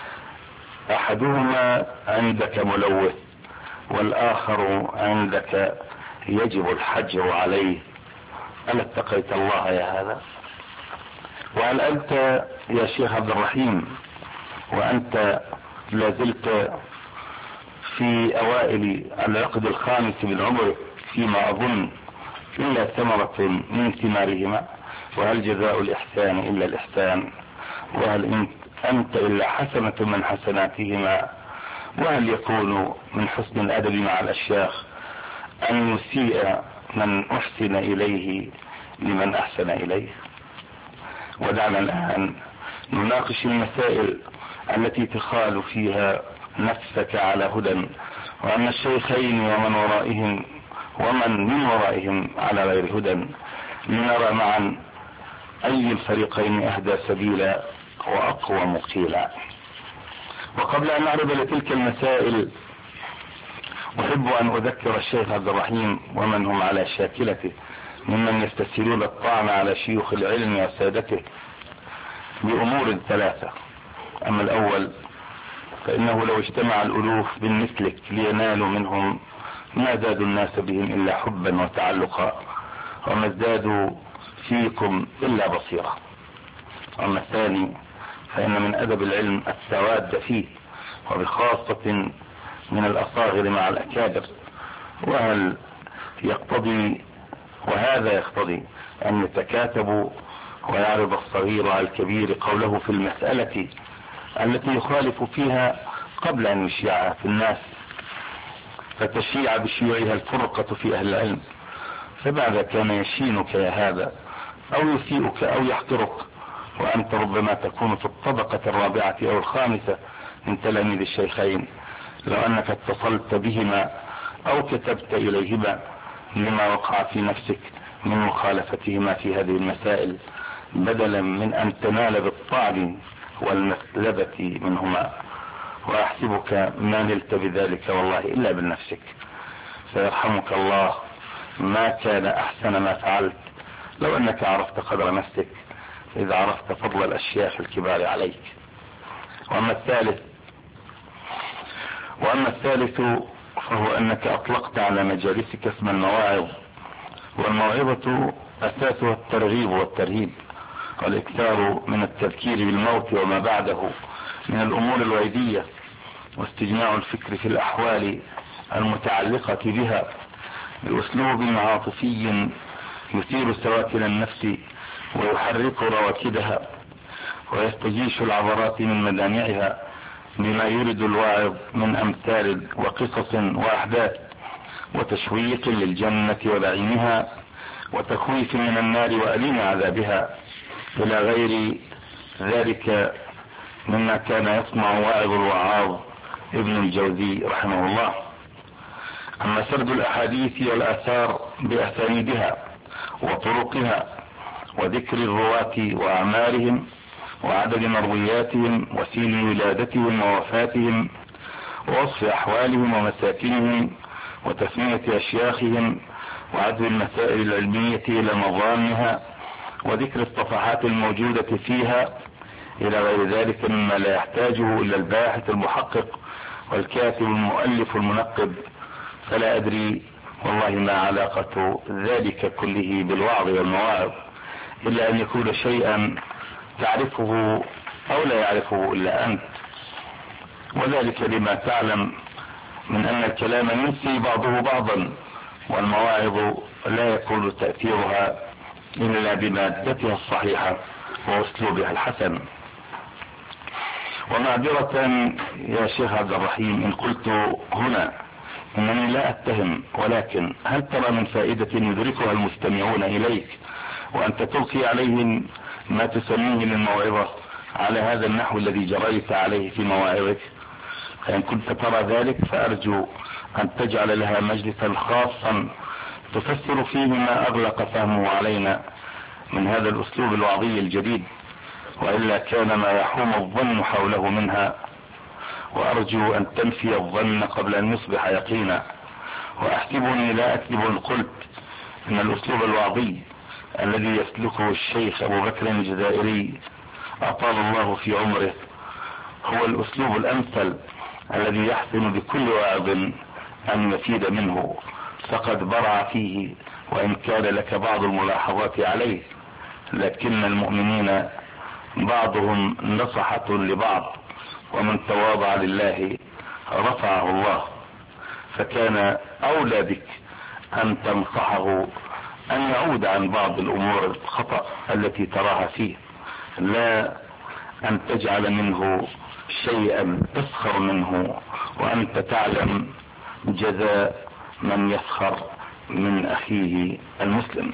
Speaker 8: أحدهما عندك ملوث والآخر عندك يجب الحجر عليه. ألا اتقيت الله يا هذا؟ وهل أنت يا شيخ عبد الرحيم وأنت لازلت في أوائل العقد الخامس من عمرك فيما أظن إلا ثمرة من ثمارهما؟ وهل جزاء الإحسان إلا الإحسان؟ وهل أنت إلا حسنة من حسناتهما؟ وهل يكون من حسن الأدب مع الأشياخ أن يسيء من أحسن إليه لمن أحسن إليه؟ ودعنا الآن نناقش المسائل التي تخال فيها نفسك على هدى وأن الشيخين ومن من ورائهم على غير هدى، لنرى معا أي الفريقين أهدى سبيلا وأقوم قيلا. وقبل أن نعرض لتلك المسائل أحب أن أذكر الشيخ عبد الرحيم ومن هم على شاكلته ممن يستسهلون الطعن على شيوخ العلم وسادته بأمور ثلاثة. أما الأول فإنه لو اجتمع الألوف بالمثلك لينالوا منهم ما زادوا الناس بهم إلا حبا وتعلقا، وما ازدادوا فيكم إلا بصيرة. أما الثاني فإن من أدب العلم السواد فيه، وبخاصة من الأصاغر مع الأكابر، وهذا يقتضي أن يتكاتبوا ويعرض الصغير على الكبير قوله في المسألة التي يخالف فيها قبل أن يشيعها في الناس، فتشيع بشيوعها الفرقة في أهل العلم، فماذا كان يشينك يا هذا أو يسيئك أو يحقرك، وأنت ربما تكون في الطبقة الرابعة أو الخامسة من تلاميذ الشيخين، لو أنك اتصلت بهما أو كتبت إليهما لما وقع في نفسك من مخالفتهما في هذه المسائل، بدلا من أن تنال بالطعن والمثلبة منهما. وأحسبك ما نلت بذلك والله إلا بنفسك، فيرحمك الله ما كان أحسن ما فعلت لو أنك عرفت قدر نفسك إذا عرفت فضل الأشياخ الكبار عليك. وأما الثالث فهو أنك أطلقت على مجالسك اسم المواعظ، والموعظة أساسها الترغيب والترهيب والإكثار من التذكير بالموت وما بعده من الأمور الوعيدية، واستجماع الفكر في الأحوال المتعلقة بها بأسلوب عاطفي يثير سواكن النفس ويحرك رواكدها ويستجيش العبرات من مدامعها بما يرد الواعظ من أمثال وقصص وأحداث وتشويق للجنة ونعيمها وتخويف من النار وأليم عذابها إلى غير ذلك مما كان يصنع واعظ الوعاظ ابن الجوزي رحمه الله. أما سرد الأحاديث والآثار بأسانيدها وطرقها وذكر الرواة وأعمالهم وعدد مروياتهم وسين ولادتهم ووفاتهم ووصف أحوالهم ومساكنهم وتسمية أشياخهم وعدد المسائل العلمية إلى مظانها وذكر الصفحات الموجودة فيها إلى غير ذلك مما لا يحتاجه إلا الباحث المحقق والكاتب المؤلف المنقب، فلا أدري والله ما علاقة ذلك كله بالوعظ والمواعظ، إلا أن يكون شيئا تعرفه أو لا يعرفه إلا أنت، وذلك لما تعلم من أن الكلام ينسي بعضه بعضا، والمواعظ لا يكون تأثيرها إلا بمادتها الصحيحة وأسلوبها الحسن. ومعذرة يا شيخ عبد الرحيم إن قلت هنا إنني لا أتهم، ولكن هل ترى من فائدة يدركها المستمعون إليك وأنت تلقي عليهم ما تسميه للموعظة على هذا النحو الذي جريت عليه في مواعظك؟ فإن كنت ترى ذلك فأرجو أن تجعل لها مجلسا خاصا تفسر فيه ما أغلق فهمه علينا من هذا الأسلوب الوعظي الجديد، وإلا كان ما يحوم الظن حوله منها، وأرجو أن تنفي الظن قبل أن يصبح يقينا. وأحسبني لا أكذب إن قلت إن الأسلوب الوعظي الذي يسلكه الشيخ أبو بكر الجزائري أطال الله في عمره هو الأسلوب الأمثل الذي يحسن بكل واعظ أن يفيد منه، فقد برع فيه وإن كان لك بعض الملاحظات عليه، لكن المؤمنين بعضهم نصحة لبعض، ومن تواضع لله رفعه الله، فكان أولى بك أن تنصحه أن يعود عن بعض الأمور الخطأ التي تراها فيه، لا أن تجعل منه شيئا تسخر منه وأنت تعلم جزاء من يسخر من أخيه المسلم.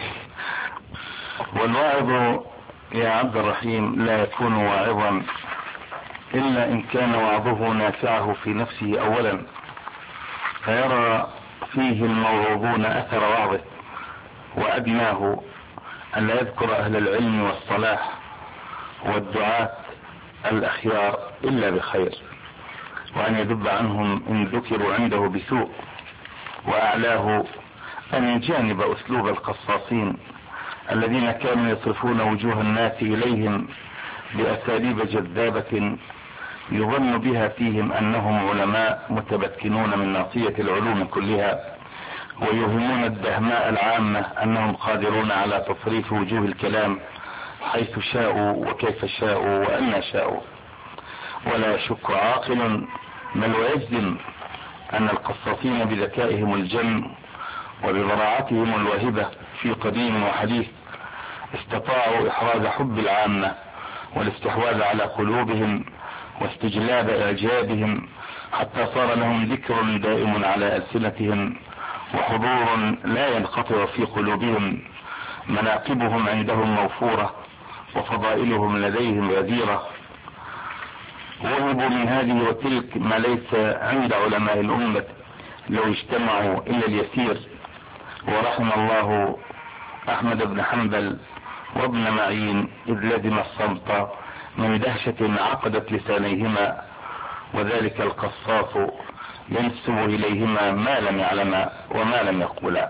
Speaker 8: والواعظ يا عبد الرحيم لا يكون واعظا إلا إن كان وعظه نافعه في نفسه أولا، فيرى فيه الموعوظون أثر وعظه، وأدناه أن لا يذكر أهل العلم والصلاح والدعاة الأخيار إلا بخير، وأن يذب عنهم إن ذكروا عنده بسوء، وأعلاه أن يجانب أسلوب القصاصين الذين كانوا يصرفون وجوه الناس إليهم بأساليب جذابة يظن بها فيهم أنهم علماء متمكنون من ناصية العلوم كلها، ويوهمون الدهماء العامة أنهم قادرون على تصريف وجوه الكلام حيث شاءوا وكيف شاءوا وأن شاءوا. ولا يشك عاقل بل ويجزم أن القصاصين بذكائهم الجم وببراعتهم الواهبة في قديم وحديث استطاعوا إحراز حب العامة والاستحواذ على قلوبهم واستجلاب إعجابهم، حتى صار لهم ذكر دائم على ألسنتهم وحضور لا ينقطع في قلوبهم. مناقبهم عندهم موفورة وفضائلهم لديهم غزيرة، وهبوا من هذه وتلك ما ليس عند علماء الأمة لو اجتمعوا إلا اليسير. ورحم الله أحمد بن حنبل وابن معين إذ لزم الصمت من دهشة عقدت لسانيهما، وذلك القصاص ينسب إليهما ما لم يعلما وما لم يقولا.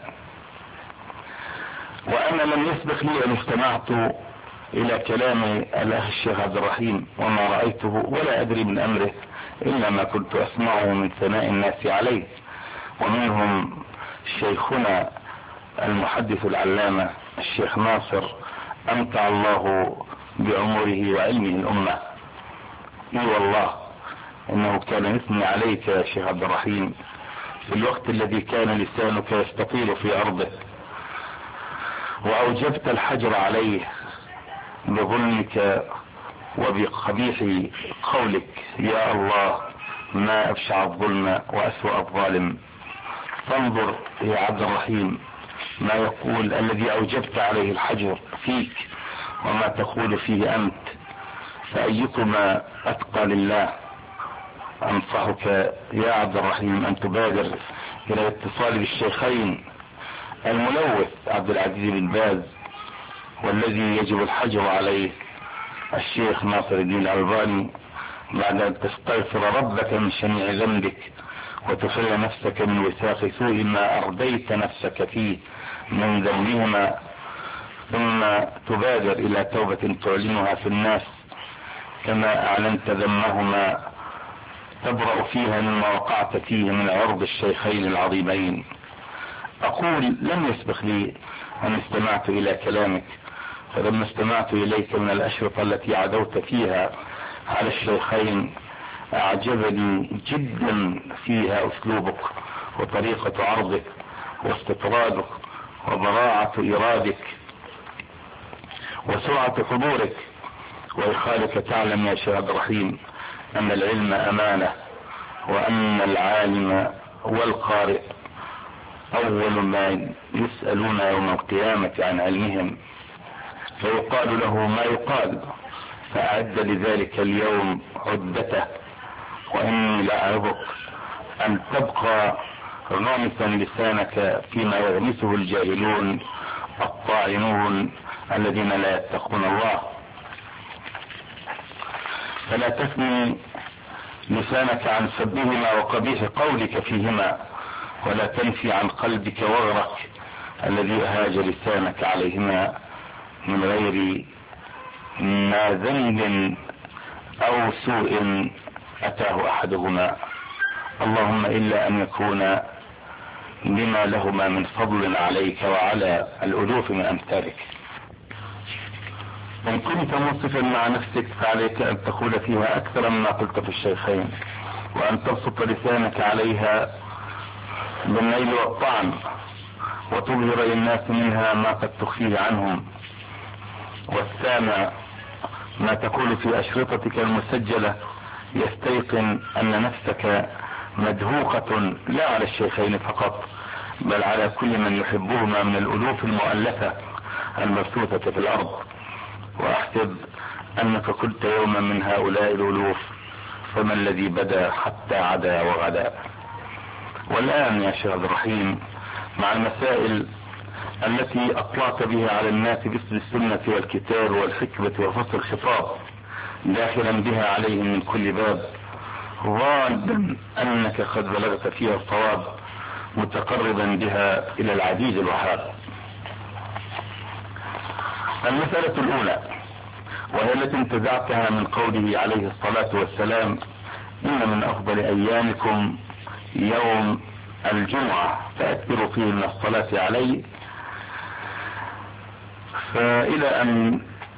Speaker 8: وأنا لم يسبق لي أن استمعت إلى كلام الأخ الشيخ عبد الرحيم وما رأيته ولا أدري من أمره إلا ما كنت أسمعه من ثناء الناس عليه، ومنهم شيخنا المحدث العلامة الشيخ ناصر أمتع الله بعمره وعلمه الأمة. اي والله انه كان يثني عليك يا شيخ عبد الرحيم في الوقت الذي كان لسانك يستطيل في عرضه، واوجبت الحجر عليه بظلمك وبقبيح قولك يا الله ما ابشع الظلم واسوأ الظالم. فانظر يا عبد الرحيم ما يقول الذي اوجبت عليه الحجر فيك وما تقول فيه انت، فايكما اتقى لله. انصحك يا عبد الرحيم ان تبادر الى الاتصال بالشيخين الملوث عبد العزيز بن باز والذي يجب الحجر عليه الشيخ ناصر الدين الألباني، بعد ان تستغفر ربك من شنيع ذنبك وتحل نفسك من وثاق سوء ما ارديت نفسك فيه من ذنبهما، ثم تبادر الى توبة تعلنها في الناس كما اعلنت ذمهما تبرأ فيها مما وقعت فيه من عرض الشيخين العظيمين. اقول لم يسبق لي ان استمعت الى كلامك، فلما استمعت اليك من الاشرطة التي عدوت فيها على الشيخين اعجبني جدا فيها اسلوبك وطريقة عرضك واستطرادك وبراعة ارادك وسرعة حضورك وإخالك. تعلم يا شيخ عبد الرحيم أن العلم أمانة، وأن العالم والقارئ أول ما يسألون يوم القيامة عن علمهم، فيقال له ما يقال، فأعد لذلك اليوم عدته. وإني لأعظك أن تبقى غامسا لسانك فيما يغمسه الجاهلون الطاعنون الذين لا يتقون الله، فلا تثني لسانك عن سبهما وقبيح قولك فيهما، ولا تنفي عن قلبك وغرك الذي أهاج لسانك عليهما من غير ما ذنب أو سوء أتاه أحدهما، اللهم إلا أن يكون بما لهما من فضل عليك وعلى الألوف من أمثالك. إن كنت منصفا مع نفسك فعليك أن تقول فيها أكثر مما قلت في الشيخين، وأن تبسط لسانك عليها بالنيل والطعن، وتظهر للناس منها ما قد تخفيه عنهم. والسامع ما تقول في أشرطتك المسجلة يستيقن أن نفسك مدهوقة لا على الشيخين فقط، بل على كل من يحبهما من الألوف المؤلفة المبثوثة في الأرض. وأحسب أنك كنت يوما من هؤلاء الألوف، فما الذي بدا حتى عدا وغدا. والآن يا شيخ عبد الرحيم مع المسائل التي أطلعت بها على الناس باسم السنة والكتاب والحكمة وفصل الخطاب داخلا بها عليهم من كل باب، ظانا أنك قد بلغت فيها الصواب متقربا بها إلى العزيز الوهاب. المسألة الأولى وهي التي انتزعتها من قوله عليه الصلاة والسلام: إن من أفضل أيامكم يوم الجمعة فأكثروا فيه من الصلاة عليه، فإلى أن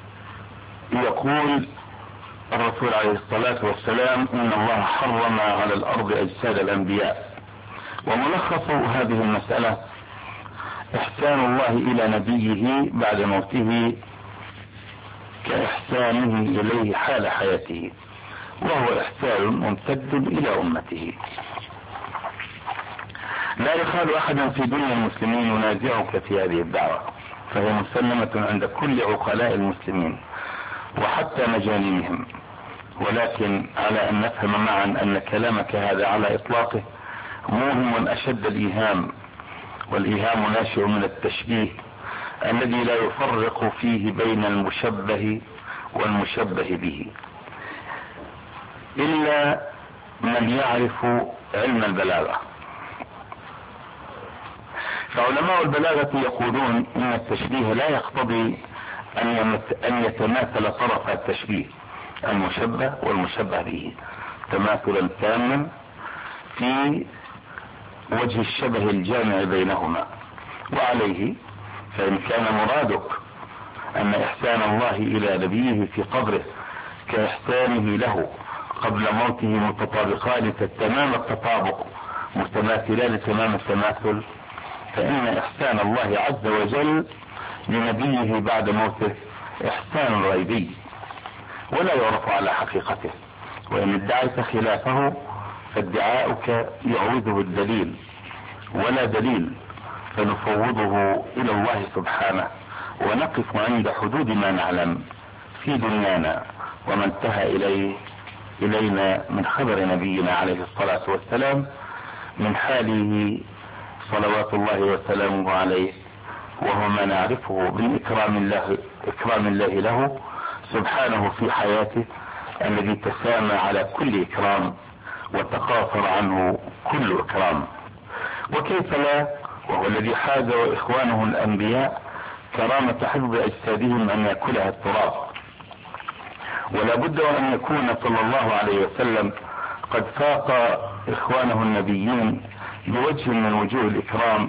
Speaker 8: يقول الرسول عليه الصلاة والسلام: إن الله حرم على الأرض أجساد الأنبياء. وملخص هذه المسألة إحسان الله إلى نبيه بعد موته كإحسانه إليه حال حياته، وهو إحسان ممتد إلى أمته. لا يخال أحدا في دنيا المسلمين ينازعك في هذه الدعوة، فهي مسلمة عند كل عقلاء المسلمين وحتى مجانينهم، ولكن على أن نفهم معا أن كلامك هذا على إطلاقه موهم أشد الإيهام، والإيهام ناشئ من التشبيه الذي لا يفرق فيه بين المشبه والمشبه به إلا من يعرف علم البلاغة. فعلماء البلاغة يقولون إن التشبيه لا يقتضي أن يتماثل طرف التشبيه المشبه والمشبه به تماثلا تاما في وجه الشبه الجامع بينهما. وعليه فإن كان مرادك أن إحسان الله إلى نبيه في قبره كإحسانه له قبل موته متطابقان تمام التطابق متماثلان تمام التماثل، فإن إحسان الله عز وجل لنبيه بعد موته إحسان غيبي ولا يعرف على حقيقته، وإن ادعيت خلافه فادعاؤك يعوزه الدليل ولا دليل، فنفوضه إلى الله سبحانه ونقف عند حدود ما نعلم في دنيانا وما انتهى إلينا من خبر نبينا عليه الصلاة والسلام من حاله صلوات الله وسلامه عليه، وهو ما نعرفه من إكرام الله له سبحانه في حياته الذي تسامى على كل إكرام وتقاصر عنه كل إكرام. وكيف لا وهو الذي حاز إخوانه الأنبياء كرامة حفظ أجسادهم أن يأكلها التراب. ولا بد أن يكون صلى الله عليه وسلم قد فاق إخوانه النبيين بوجه من وجوه الإكرام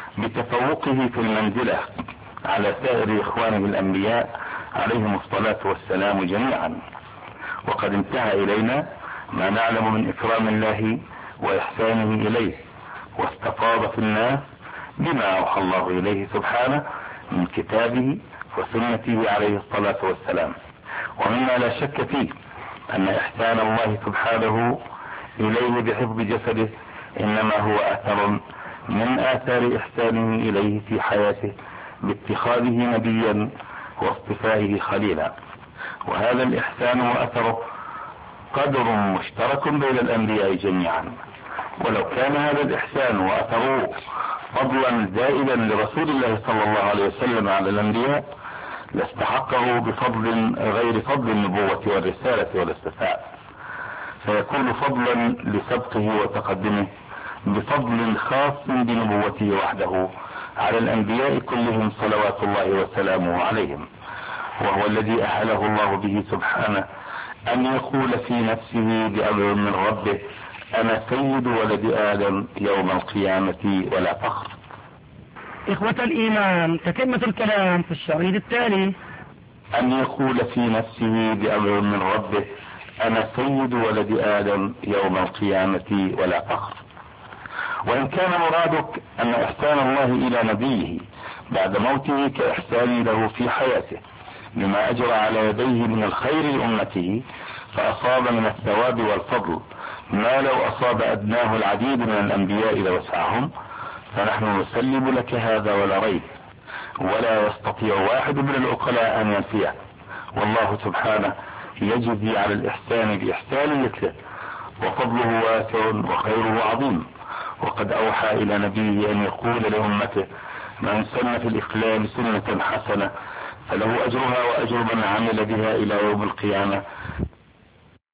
Speaker 8: بتفوقه في المنزلة على سائر إخوانه الأنبياء عليهم الصلاة والسلام جميعا. وقد انتهى إلينا ما نعلم من إكرام الله وإحسانه إليه، واستفاض في الناس بما أوحى الله إليه سبحانه من كتابه وسنته عليه الصلاة والسلام. ومما لا شك فيه أن إحسان الله سبحانه إليه بحفظ جسده إنما هو أثر من آثار إحسانه إليه في حياته باتخاذه نبيا واصطفائه خليلا. وهذا الإحسان وأثره قدر مشترك بين الأنبياء جميعا، ولو كان هذا الإحسان وأثره فضلا زائدا لرسول الله صلى الله عليه وسلم على الأنبياء لاستحقه بفضل غير فضل النبوة والرسالة والاصطفاء، فيكون فضلا لسبقه وتقدمه بفضل خاص بنبوته وحده على الأنبياء كلهم صلوات الله وسلامه عليهم. وهو الذي أهله الله به سبحانه أن يقول في نفسه بأمر من ربه: أنا سيد ولد آدم يوم القيامة ولا فخر.
Speaker 1: إخوة الإيمان، تتمة الكلام في الشريط التالي.
Speaker 8: أن يقول في نفسه بأمر من ربه: أنا سيد ولد آدم يوم القيامة ولا فخر. وإن كان مرادك أن إحسان الله إلى نبيه بعد موته كإحسان له في حياته بما أجرى على يديه من الخير لأمته فأصاب من الثواب والفضل ما لو أصاب أدناه العديد من الأنبياء لوسعهم، فنحن نسلم لك هذا ولا ريب، ولا يستطيع واحد من العقلاء أن ينفيه. والله سبحانه يجزي على الإحسان بإحسان مثله، وفضله واسع وخيره عظيم، وقد أوحى إلى نبيه أن يقول لأمته: من سن في الإسلام سنة حسنة فله أجرها وأجر من عمل بها إلى يوم القيامة